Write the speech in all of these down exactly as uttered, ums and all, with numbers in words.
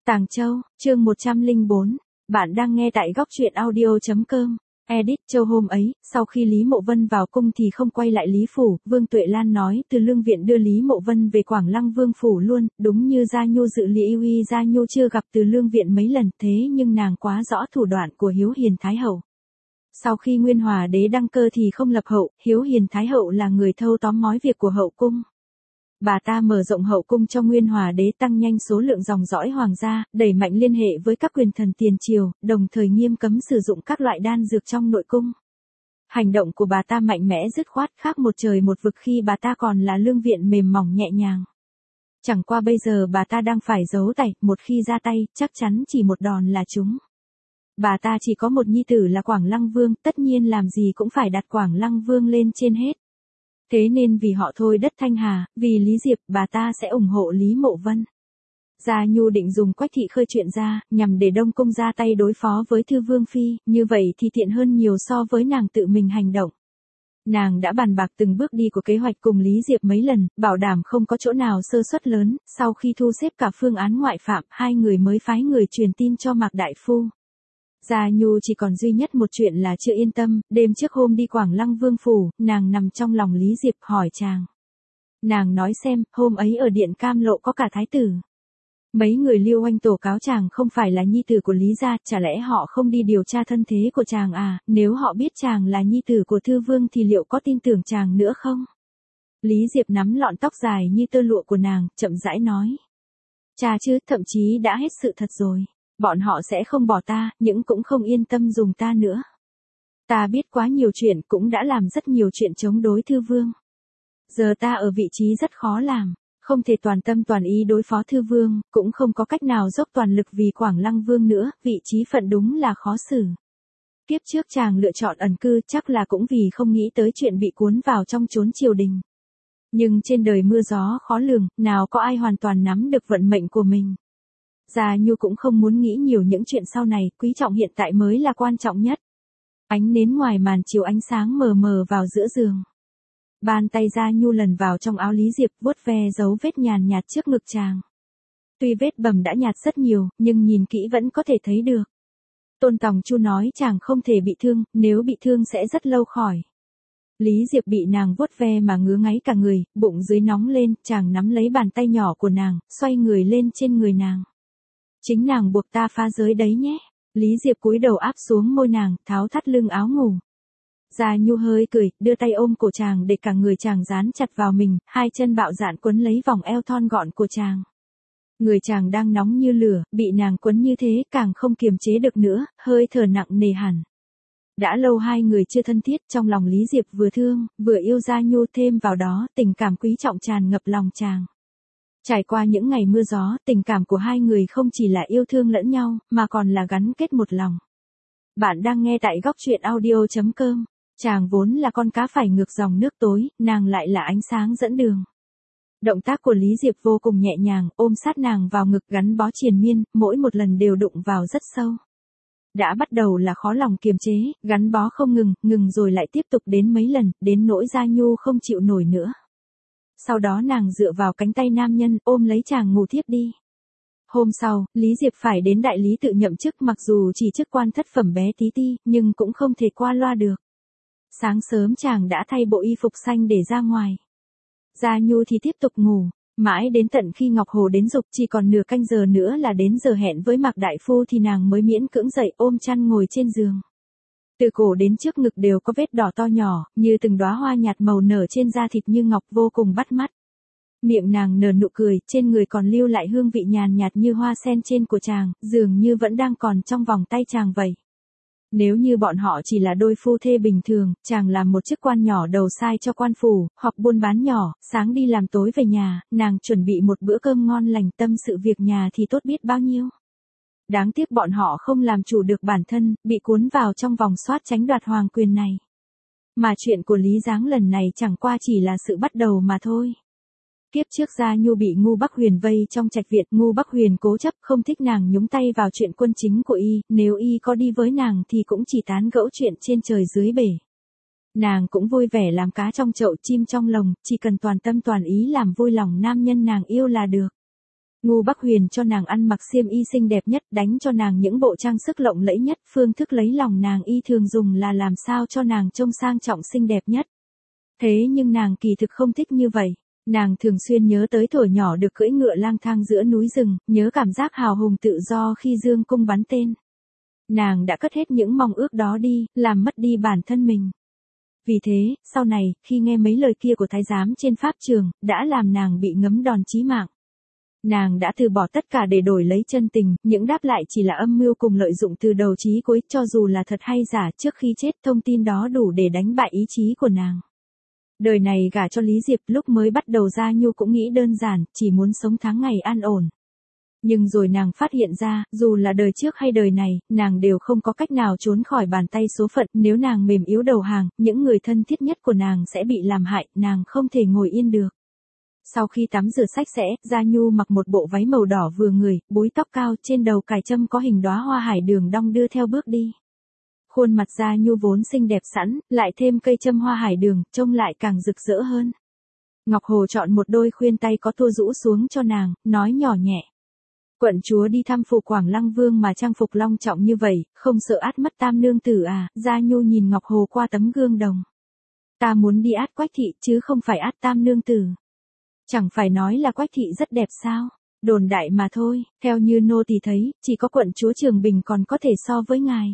Tàng Châu, chương một trăm lẻ bốn. Bạn đang nghe tại góc truyện audio chấm com. Edit Châu hôm ấy, sau khi Lý Mộ Vân vào cung thì không quay lại Lý Phủ, Vương Tuệ Lan nói từ Lương Viện đưa Lý Mộ Vân về Quảng Lăng Vương Phủ luôn, đúng như Gia Nhu dự Lý Uy Gia Nhu chưa gặp từ Lương Viện mấy lần, thế nhưng nàng quá rõ thủ đoạn của Hiếu Hiền Thái Hậu. Sau khi Nguyên Hòa Đế đăng cơ thì không lập hậu, Hiếu Hiền Thái Hậu là người thâu tóm mọi việc của hậu cung. Bà ta mở rộng hậu cung cho Nguyên Hòa Đế, tăng nhanh số lượng dòng dõi hoàng gia, đẩy mạnh liên hệ với các quyền thần tiền triều, đồng thời nghiêm cấm sử dụng các loại đan dược trong nội cung. Hành động của bà ta mạnh mẽ dứt khoát, khác một trời một vực khi bà ta còn là Lương Viện mềm mỏng nhẹ nhàng. Chẳng qua bây giờ bà ta đang phải giấu tay, một khi ra tay, chắc chắn chỉ một đòn là trúng. Bà ta chỉ có một nhi tử là Quảng Lăng Vương, tất nhiên làm gì cũng phải đặt Quảng Lăng Vương lên trên hết. Thế nên vì họ thôi đất Thanh Hà, vì Lý Diệp, bà ta sẽ ủng hộ Lý Mộ Vân. Gia Nhu định dùng Quách thị khơi chuyện ra, nhằm để Đông Cung ra tay đối phó với Thư Vương Phi, như vậy thì tiện hơn nhiều so với nàng tự mình hành động. Nàng đã bàn bạc từng bước đi của kế hoạch cùng Lý Diệp mấy lần, bảo đảm không có chỗ nào sơ suất lớn, sau khi thu xếp cả phương án ngoại phạm, hai người mới phái người truyền tin cho Mạc Đại Phu. Gia Nhu chỉ còn duy nhất một chuyện là chưa yên tâm, đêm trước hôm đi Quảng Lăng Vương Phủ, nàng nằm trong lòng Lý Diệp hỏi chàng. Nàng nói xem, hôm ấy ở Điện Cam Lộ có cả thái tử. Mấy người Liêu Oanh tố cáo chàng không phải là nhi tử của Lý gia, chả lẽ họ không đi điều tra thân thế của chàng à, nếu họ biết chàng là nhi tử của Thư Vương thì liệu có tin tưởng chàng nữa không? Lý Diệp nắm lọn tóc dài như tơ lụa của nàng, chậm rãi nói. Chà chứ, thậm chí đã hết sự thật rồi. Bọn họ sẽ không bỏ ta, nhưng cũng không yên tâm dùng ta nữa. Ta biết quá nhiều chuyện, cũng đã làm rất nhiều chuyện chống đối Thư Vương. Giờ ta ở vị trí rất khó làm, không thể toàn tâm toàn ý đối phó Thư Vương, cũng không có cách nào dốc toàn lực vì Quảng Lăng Vương nữa, vị trí phận đúng là khó xử. Kiếp trước chàng lựa chọn ẩn cư chắc là cũng vì không nghĩ tới chuyện bị cuốn vào trong chốn triều đình. Nhưng trên đời mưa gió khó lường, nào có ai hoàn toàn nắm được vận mệnh của mình. Gia Nhu cũng không muốn nghĩ nhiều những chuyện sau này, quý trọng hiện tại mới là quan trọng nhất. Ánh nến ngoài màn chiếu ánh sáng mờ mờ vào giữa giường. Bàn tay Gia Nhu lần vào trong áo Lý Diệp, vuốt ve dấu vết nhàn nhạt trước ngực chàng. Tuy vết bầm đã nhạt rất nhiều, nhưng nhìn kỹ vẫn có thể thấy được. Tôn Tòng Chu nói chàng không thể bị thương, nếu bị thương sẽ rất lâu khỏi. Lý Diệp bị nàng vuốt ve mà ngứa ngáy cả người, bụng dưới nóng lên, chàng nắm lấy bàn tay nhỏ của nàng, xoay người lên trên người nàng. Chính nàng buộc ta phá giới đấy nhé. Lý Diệp cúi đầu áp xuống môi nàng, tháo thắt lưng áo ngủ. Gia Nhu hơi cười, đưa tay ôm cổ chàng để cả người chàng dán chặt vào mình, hai chân bạo dạn quấn lấy vòng eo thon gọn của chàng. Người chàng đang nóng như lửa, bị nàng quấn như thế càng không kiềm chế được nữa, hơi thở nặng nề hẳn. Đã lâu hai người chưa thân thiết, trong lòng Lý Diệp vừa thương, vừa yêu Gia Nhu, thêm vào đó tình cảm quý trọng tràn ngập lòng chàng. Trải qua những ngày mưa gió, tình cảm của hai người không chỉ là yêu thương lẫn nhau, mà còn là gắn kết một lòng. Bạn đang nghe tại góc truyện audio chấm com. Chàng vốn là con cá phải ngược dòng nước tối, nàng lại là ánh sáng dẫn đường. Động tác của Lý Diệp vô cùng nhẹ nhàng, ôm sát nàng vào ngực gắn bó triền miên, mỗi một lần đều đụng vào rất sâu. Đã bắt đầu là khó lòng kiềm chế, gắn bó không ngừng, ngừng rồi lại tiếp tục đến mấy lần, đến nỗi Gia Nhu không chịu nổi nữa. Sau đó nàng dựa vào cánh tay nam nhân, ôm lấy chàng ngủ thiếp đi. Hôm sau, Lý Diệp phải đến đại lý tự nhậm chức, mặc dù chỉ chức quan thất phẩm bé tí ti, nhưng cũng không thể qua loa được. Sáng sớm chàng đã thay bộ y phục xanh để ra ngoài. Gia Nhu thì tiếp tục ngủ, mãi đến tận khi Ngọc Hồ đến giục chỉ còn nửa canh giờ nữa là đến giờ hẹn với Mạc Đại Phu thì nàng mới miễn cưỡng dậy, ôm chăn ngồi trên giường. Từ cổ đến trước ngực đều có vết đỏ to nhỏ, như từng đóa hoa nhạt màu nở trên da thịt như ngọc, vô cùng bắt mắt. Miệng nàng nở nụ cười, trên người còn lưu lại hương vị nhàn nhạt như hoa sen trên của chàng, dường như vẫn đang còn trong vòng tay chàng vậy. Nếu như bọn họ chỉ là đôi phu thê bình thường, chàng làm một chức quan nhỏ đầu sai cho quan phủ, hoặc buôn bán nhỏ, sáng đi làm tối về nhà, nàng chuẩn bị một bữa cơm ngon lành, tâm sự việc nhà thì tốt biết bao nhiêu. Đáng tiếc bọn họ không làm chủ được bản thân, bị cuốn vào trong vòng xoát tránh đoạt hoàng quyền này. Mà chuyện của Lý Giáng lần này chẳng qua chỉ là sự bắt đầu mà thôi. Kiếp trước Gia Nhu bị Ngu Bắc Huyền vây trong trạch viện, Ngu Bắc Huyền cố chấp không thích nàng nhúng tay vào chuyện quân chính của y, nếu y có đi với nàng thì cũng chỉ tán gẫu chuyện trên trời dưới bể. Nàng cũng vui vẻ làm cá trong chậu chim trong lồng, chỉ cần toàn tâm toàn ý làm vui lòng nam nhân nàng yêu là được. Ngô Bắc Huyền cho nàng ăn mặc xiêm y xinh đẹp nhất, đánh cho nàng những bộ trang sức lộng lẫy nhất, phương thức lấy lòng nàng y thường dùng là làm sao cho nàng trông sang trọng xinh đẹp nhất. Thế nhưng nàng kỳ thực không thích như vậy. Nàng thường xuyên nhớ tới tuổi nhỏ được cưỡi ngựa lang thang giữa núi rừng, nhớ cảm giác hào hùng tự do khi dương cung bắn tên. Nàng đã cất hết những mong ước đó đi, làm mất đi bản thân mình. Vì thế, sau này, khi nghe mấy lời kia của thái giám trên pháp trường, đã làm nàng bị ngấm đòn chí mạng. Nàng đã từ bỏ tất cả để đổi lấy chân tình, những đáp lại chỉ là âm mưu cùng lợi dụng từ đầu chí cuối, cho dù là thật hay giả, trước khi chết thông tin đó đủ để đánh bại ý chí của nàng. Đời này gả cho Lý Diệp, lúc mới bắt đầu Gia Nhu cũng nghĩ đơn giản, chỉ muốn sống tháng ngày an ổn. Nhưng rồi nàng phát hiện ra, dù là đời trước hay đời này, nàng đều không có cách nào trốn khỏi bàn tay số phận, nếu nàng mềm yếu đầu hàng, những người thân thiết nhất của nàng sẽ bị làm hại, nàng không thể ngồi yên được. Sau khi tắm rửa sạch sẽ, Gia Nhu mặc một bộ váy màu đỏ vừa người, búi tóc cao, trên đầu cài trâm có hình đóa hoa hải đường đong đưa theo bước đi. Khuôn mặt Gia Nhu vốn xinh đẹp sẵn, lại thêm cây trâm hoa hải đường, trông lại càng rực rỡ hơn. Ngọc Hồ chọn một đôi khuyên tay có tua rũ xuống cho nàng, nói nhỏ nhẹ. Quận chúa đi thăm phủ Quảng Lăng Vương mà trang phục long trọng như vậy, không sợ át mất tam nương tử à? Gia Nhu nhìn Ngọc Hồ qua tấm gương đồng. Ta muốn đi át Quách thị chứ không phải át tam nương tử. Chẳng phải nói là Quách thị rất đẹp sao? Đồn đại mà thôi, theo như nô tỳ thấy, chỉ có quận chúa Trường Bình còn có thể so với ngài.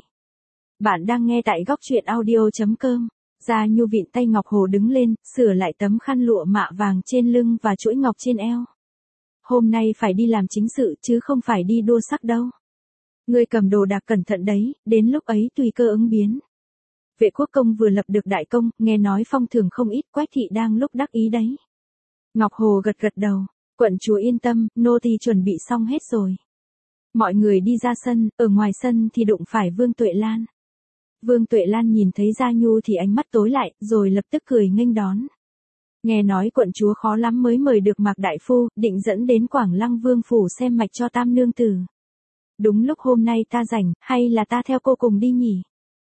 Bạn đang nghe tại góc truyện audio chấm com. Gia Nhu vịn tay Ngọc Hồ đứng lên, sửa lại tấm khăn lụa mạ vàng trên lưng và chuỗi ngọc trên eo. Hôm nay phải đi làm chính sự chứ không phải đi đua sắc đâu. Ngươi cầm đồ đạc cẩn thận đấy, đến lúc ấy tùy cơ ứng biến. Vệ quốc công vừa lập được đại công, nghe nói phong thưởng không ít, Quách thị đang lúc đắc ý đấy. Ngọc Hồ gật gật đầu, quận chúa yên tâm, nô tỳ chuẩn bị xong hết rồi. Mọi người đi ra sân, ở ngoài sân thì đụng phải Vương Tuệ Lan. Vương Tuệ Lan nhìn thấy Gia Nhu thì ánh mắt tối lại, rồi lập tức cười nghênh đón. Nghe nói quận chúa khó lắm mới mời được Mạc Đại Phu, định dẫn đến Quảng Lăng Vương phủ xem mạch cho tam nương tử. Đúng lúc hôm nay ta rảnh, hay là ta theo cô cùng đi nhỉ?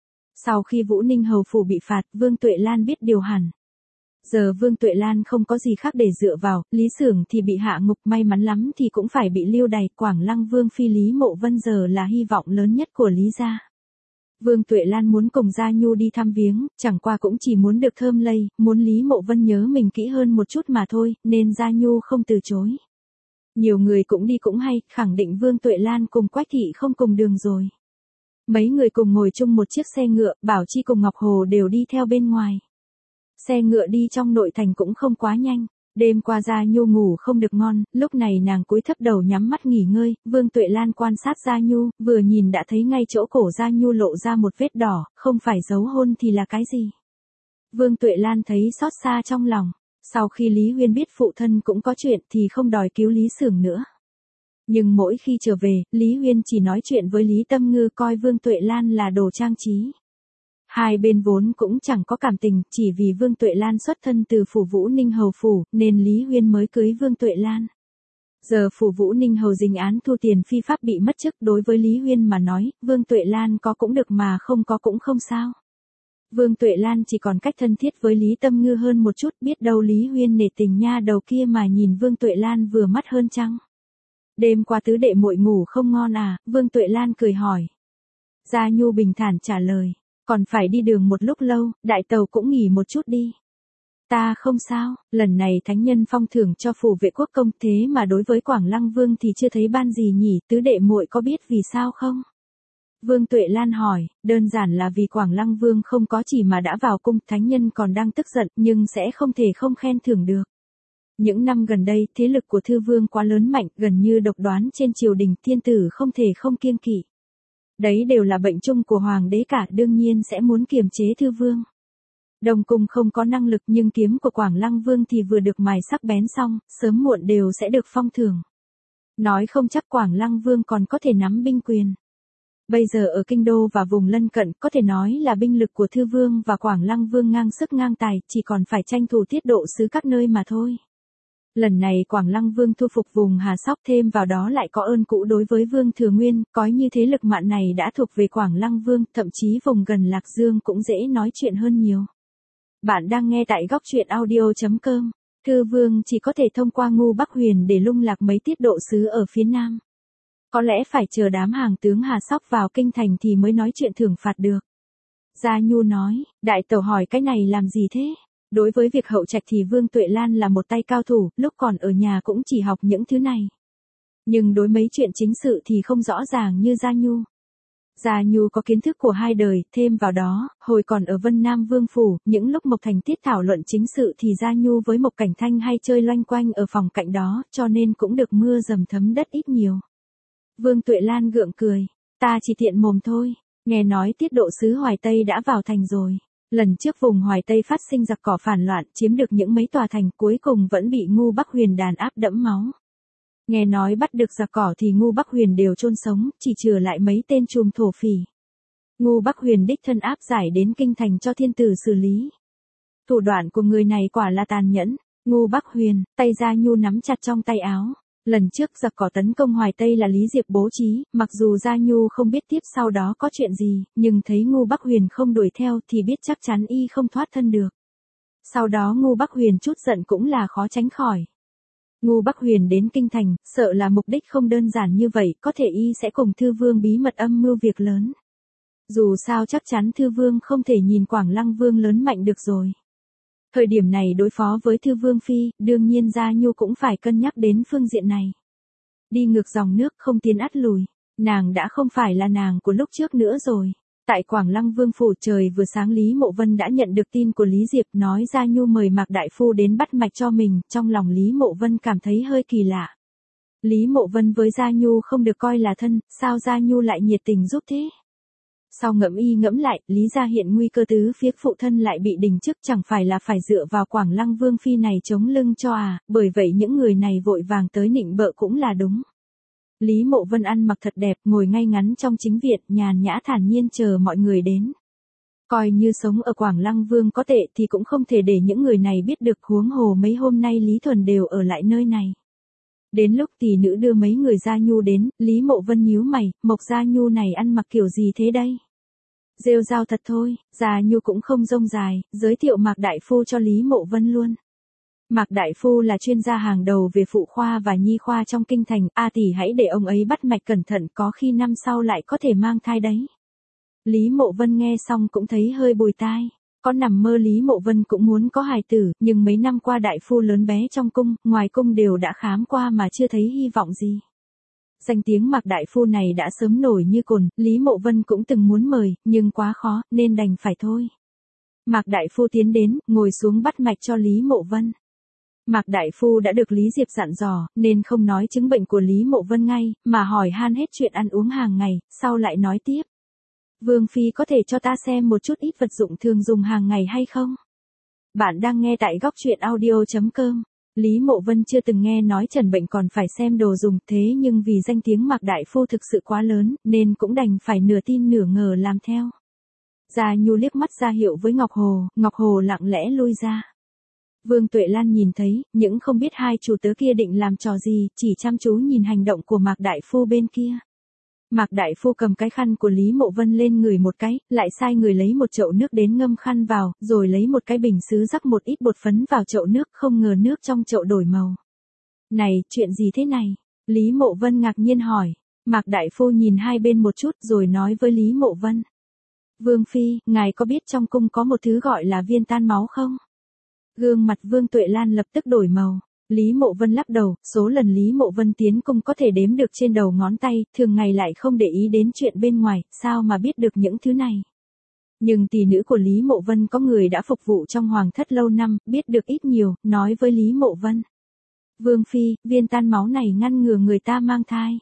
Sau khi Vũ Ninh hầu phủ bị phạt, Vương Tuệ Lan biết điều hẳn. Giờ Vương Tuệ Lan không có gì khác để dựa vào, Lý Xưởng thì bị hạ ngục, may mắn lắm thì cũng phải bị lưu đày, Quảng Lăng Vương phi Lý Mộ Vân giờ là hy vọng lớn nhất của Lý gia. Vương Tuệ Lan muốn cùng Gia Nhu đi thăm viếng, chẳng qua cũng chỉ muốn được thơm lây, muốn Lý Mộ Vân nhớ mình kỹ hơn một chút mà thôi, nên Gia Nhu không từ chối. Nhiều người cũng đi cũng hay, khẳng định Vương Tuệ Lan cùng Quách thị không cùng đường rồi. Mấy người cùng ngồi chung một chiếc xe ngựa, Bảo Chi cùng Ngọc Hồ đều đi theo bên ngoài. Xe ngựa đi trong nội thành cũng không quá nhanh. Đêm qua Gia Nhu ngủ không được ngon, lúc này nàng cúi thấp đầu nhắm mắt nghỉ ngơi, Vương Tuệ Lan quan sát Gia Nhu, vừa nhìn đã thấy ngay chỗ cổ Gia Nhu lộ ra một vết đỏ, không phải dấu hôn thì là cái gì. Vương Tuệ Lan thấy xót xa trong lòng, sau khi Lý Huyên biết phụ thân cũng có chuyện thì không đòi cứu Lý Xưởng nữa. Nhưng mỗi khi trở về, Lý Huyên chỉ nói chuyện với Lý Tâm Ngư coi Vương Tuệ Lan là đồ trang trí. Hai bên vốn cũng chẳng có cảm tình, chỉ vì Vương Tuệ Lan xuất thân từ phủ Vũ Ninh hầu phủ, nên Lý Huyên mới cưới Vương Tuệ Lan. Giờ phủ Vũ Ninh hầu dính án thu tiền phi pháp bị mất chức, đối với Lý Huyên mà nói, Vương Tuệ Lan có cũng được mà không có cũng không sao. Vương Tuệ Lan chỉ còn cách thân thiết với Lý Tâm Ngư hơn một chút, biết đâu Lý Huyên nể tình nha đầu kia mà nhìn Vương Tuệ Lan vừa mắt hơn chăng. Đêm qua tứ đệ muội ngủ không ngon à? Vương Tuệ Lan cười hỏi. Gia Nhu bình thản trả lời. Còn phải đi đường một lúc lâu, đại tàu cũng nghỉ một chút đi. Ta không sao, lần này thánh nhân phong thưởng cho phủ Vệ quốc công, thế mà đối với Quảng Lăng Vương thì chưa thấy ban gì nhỉ, tứ đệ muội có biết vì sao không? Vương Tuệ Lan hỏi, đơn giản là vì Quảng Lăng Vương không có chỉ mà đã vào cung, thánh nhân còn đang tức giận, nhưng sẽ không thể không khen thưởng được. Những năm gần đây, thế lực của Thư Vương quá lớn mạnh, gần như độc đoán trên triều đình, thiên tử không thể không kiêng kỵ. Đấy đều là bệnh chung của hoàng đế cả, đương nhiên sẽ muốn kiềm chế Thư Vương. Đông cung không có năng lực nhưng kiếm của Quảng Lăng Vương thì vừa được mài sắc bén xong, sớm muộn đều sẽ được phong thưởng. Nói không chắc Quảng Lăng Vương còn có thể nắm binh quyền. Bây giờ ở Kinh Đô và vùng lân cận có thể nói là binh lực của Thư Vương và Quảng Lăng Vương ngang sức ngang tài, chỉ còn phải tranh thủ tiết độ sứ các nơi mà thôi. Lần này Quảng Lăng Vương thu phục vùng Hà Sóc, thêm vào đó lại có ơn cũ đối với Vương Thừa Nguyên, coi như thế lực mạn này đã thuộc về Quảng Lăng Vương, thậm chí vùng gần Lạc Dương cũng dễ nói chuyện hơn nhiều. Bạn đang nghe tại góc truyện audio chấm com. Thư vương chỉ có thể thông qua Ngu Bắc Huyền để lung lạc mấy tiết độ sứ ở phía nam. Có lẽ phải chờ đám hàng tướng Hà Sóc vào kinh thành thì mới nói chuyện thưởng phạt được. Gia Nhu nói, đại tẩu hỏi cái này làm gì thế? Đối với việc hậu trạch thì Vương Tuệ Lan là một tay cao thủ, lúc còn ở nhà cũng chỉ học những thứ này. Nhưng đối mấy chuyện chính sự thì không rõ ràng như Gia Nhu. Gia Nhu có kiến thức của hai đời, thêm vào đó, hồi còn ở Vân Nam Vương Phủ, những lúc Mộc Thành Tiết thảo luận chính sự thì Gia Nhu với Mộc Cảnh Thanh hay chơi loanh quanh ở phòng cạnh đó, cho nên cũng được mưa dầm thấm đất ít nhiều. Vương Tuệ Lan gượng cười, ta chỉ tiện mồm thôi, nghe nói tiết độ sứ Hoài Tây đã vào thành rồi. Lần trước vùng Hoài Tây phát sinh giặc cỏ phản loạn, chiếm được những mấy tòa thành, cuối cùng vẫn bị Ngu Bắc Huyền đàn áp đẫm máu. Nghe nói bắt được giặc cỏ thì Ngu Bắc Huyền đều chôn sống, chỉ chừa lại mấy tên trùm thổ phỉ. Ngu Bắc Huyền đích thân áp giải đến kinh thành cho thiên tử xử lý. Thủ đoạn của người này quả là tàn nhẫn. Ngu Bắc Huyền, tay Gia Nhu nắm chặt trong tay áo. Lần trước giặc cỏ tấn công Hoài Tây là Lý Diệp bố trí, mặc dù Gia Nhu không biết tiếp sau đó có chuyện gì, nhưng thấy Ngu Bắc Huyền không đuổi theo thì biết chắc chắn y không thoát thân được. Sau đó Ngu Bắc Huyền chút giận cũng là khó tránh khỏi. Ngu Bắc Huyền đến kinh thành, sợ là mục đích không đơn giản như vậy, có thể y sẽ cùng Thư Vương bí mật âm mưu việc lớn. Dù sao chắc chắn Thư Vương không thể nhìn Quảng Lăng Vương lớn mạnh được rồi. Thời điểm này đối phó với Thư Vương Phi, đương nhiên Gia Nhu cũng phải cân nhắc đến phương diện này. Đi ngược dòng nước không tiến ắt lùi, nàng đã không phải là nàng của lúc trước nữa rồi. Tại Quảng Lăng Vương Phủ trời vừa sáng Lý Mộ Vân đã nhận được tin của Lý Diệp nói Gia Nhu mời Mạc Đại Phu đến bắt mạch cho mình, trong lòng Lý Mộ Vân cảm thấy hơi kỳ lạ. Lý Mộ Vân với Gia Nhu không được coi là thân, sao Gia Nhu lại nhiệt tình giúp thế? Sau ngẫm y ngẫm lại, Lý gia hiện nguy cơ tứ phía, phụ thân lại bị đình chức, chẳng phải là phải dựa vào Quảng Lăng Vương Phi này chống lưng cho à, bởi vậy những người này vội vàng tới nịnh bợ cũng là đúng. Lý Mộ Vân ăn mặc thật đẹp, ngồi ngay ngắn trong chính viện, nhàn nhã thản nhiên chờ mọi người đến. Coi như sống ở Quảng Lăng Vương có tệ thì cũng không thể để những người này biết được, huống hồ mấy hôm nay Lý Thuần đều ở lại nơi này. Đến lúc tỷ nữ đưa mấy người Gia Nhu đến, Lý Mộ Vân nhíu mày, Mộc Gia Nhu này ăn mặc kiểu gì thế đây? Rêu rao thật thôi, Gia Nhu cũng không rông dài, giới thiệu Mạc Đại Phu cho Lý Mộ Vân luôn. Mạc Đại Phu là chuyên gia hàng đầu về phụ khoa và nhi khoa trong kinh thành, a tỷ hãy để ông ấy bắt mạch cẩn thận, có khi năm sau lại có thể mang thai đấy. Lý Mộ Vân nghe xong cũng thấy hơi bồi tai. Có nằm mơ Lý Mộ Vân cũng muốn có hài tử, nhưng mấy năm qua đại phu lớn bé trong cung, ngoài cung đều đã khám qua mà chưa thấy hy vọng gì. Danh tiếng Mạc Đại Phu này đã sớm nổi như cồn, Lý Mộ Vân cũng từng muốn mời, nhưng quá khó, nên đành phải thôi. Mạc Đại Phu tiến đến, ngồi xuống bắt mạch cho Lý Mộ Vân. Mạc Đại Phu đã được Lý Diệp dặn dò, nên không nói chứng bệnh của Lý Mộ Vân ngay, mà hỏi han hết chuyện ăn uống hàng ngày, sau lại nói tiếp. Vương Phi có thể cho ta xem một chút ít vật dụng thường dùng hàng ngày hay không? Bạn đang nghe tại góc truyện audio chấm com. Lý Mộ Vân chưa từng nghe nói trần bệnh còn phải xem đồ dùng, thế nhưng vì danh tiếng Mạc Đại Phu thực sự quá lớn, nên cũng đành phải nửa tin nửa ngờ làm theo. Gia Nhu liếc mắt ra hiệu với Ngọc Hồ, Ngọc Hồ lặng lẽ lui ra. Vương Tuệ Lan nhìn thấy, những không biết hai chủ tớ kia định làm trò gì, chỉ chăm chú nhìn hành động của Mạc Đại Phu bên kia. Mạc Đại Phu cầm cái khăn của Lý Mộ Vân lên người một cái, lại sai người lấy một chậu nước đến ngâm khăn vào, rồi lấy một cái bình sứ rắc một ít bột phấn vào chậu nước, không ngờ nước trong chậu đổi màu. Này, chuyện gì thế này? Lý Mộ Vân ngạc nhiên hỏi. Mạc Đại Phu nhìn hai bên một chút rồi nói với Lý Mộ Vân. Vương Phi, ngài có biết trong cung có một thứ gọi là viên tan máu không? Gương mặt Vương Tuệ Lan lập tức đổi màu. Lý Mộ Vân lắc đầu, số lần Lý Mộ Vân tiến cung có thể đếm được trên đầu ngón tay, thường ngày lại không để ý đến chuyện bên ngoài, sao mà biết được những thứ này. Nhưng tỷ nữ của Lý Mộ Vân có người đã phục vụ trong hoàng thất lâu năm, biết được ít nhiều, nói với Lý Mộ Vân. Vương Phi, viên tan máu này ngăn ngừa người ta mang thai.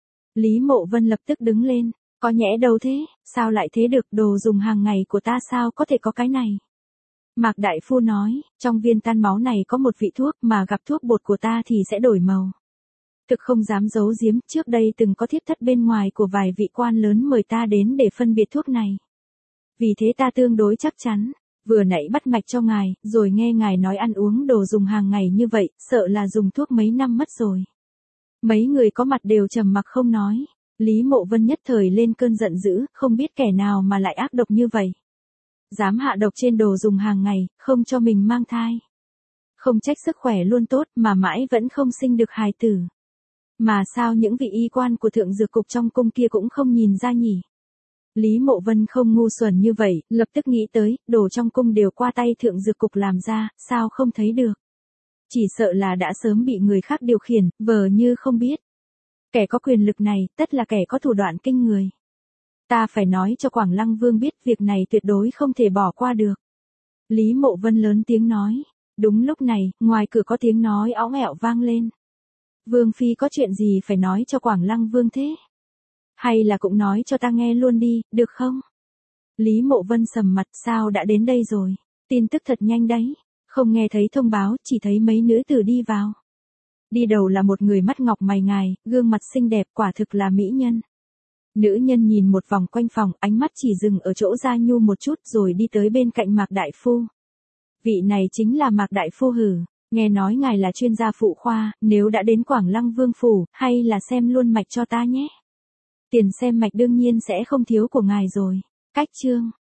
Lý Mộ Vân lập tức đứng lên, có nhẽ đâu thế, sao lại thế được, đồ dùng hàng ngày của ta sao có thể có cái này. Mạc Đại Phu nói, trong viên tan máu này có một vị thuốc mà gặp thuốc bột của ta thì sẽ đổi màu. Thực không dám giấu giếm, trước đây từng có thiếp thất bên ngoài của vài vị quan lớn mời ta đến để phân biệt thuốc này. Vì thế ta tương đối chắc chắn, vừa nãy bắt mạch cho ngài, rồi nghe ngài nói ăn uống đồ dùng hàng ngày như vậy, sợ là dùng thuốc mấy năm mất rồi. Mấy người có mặt đều trầm mặc không nói, Lý Mộ Vân nhất thời lên cơn giận dữ, không biết kẻ nào mà lại ác độc như vậy. Dám hạ độc trên đồ dùng hàng ngày, không cho mình mang thai. Không trách sức khỏe luôn tốt mà mãi vẫn không sinh được hài tử. Mà sao những vị y quan của thượng dược cục trong cung kia cũng không nhìn ra nhỉ? Lý Mộ Vân không ngu xuẩn như vậy, lập tức nghĩ tới, đồ trong cung đều qua tay thượng dược cục làm ra, sao không thấy được? Chỉ sợ là đã sớm bị người khác điều khiển, vờ như không biết. Kẻ có quyền lực này, tất là kẻ có thủ đoạn kinh người. Ta phải nói cho Quảng Lăng Vương biết việc này tuyệt đối không thể bỏ qua được. Lý Mộ Vân lớn tiếng nói. Đúng lúc này, ngoài cửa có tiếng nói óng ẹo vang lên. Vương Phi có chuyện gì phải nói cho Quảng Lăng Vương thế? Hay là cũng nói cho ta nghe luôn đi, được không? Lý Mộ Vân sầm mặt, sao đã đến đây rồi? Tin tức thật nhanh đấy. Không nghe thấy thông báo, chỉ thấy mấy nữ tử đi vào. Đi đầu là một người mắt ngọc mày ngài, gương mặt xinh đẹp, quả thực là mỹ nhân. Nữ nhân nhìn một vòng quanh phòng, ánh mắt chỉ dừng ở chỗ Gia Nhu một chút rồi đi tới bên cạnh Mạc Đại Phu. Vị này chính là Mạc Đại Phu hử, nghe nói ngài là chuyên gia phụ khoa, nếu đã đến Quảng Lăng Vương phủ, hay là xem luôn mạch cho ta nhé. Tiền xem mạch đương nhiên sẽ không thiếu của ngài rồi. Cách chương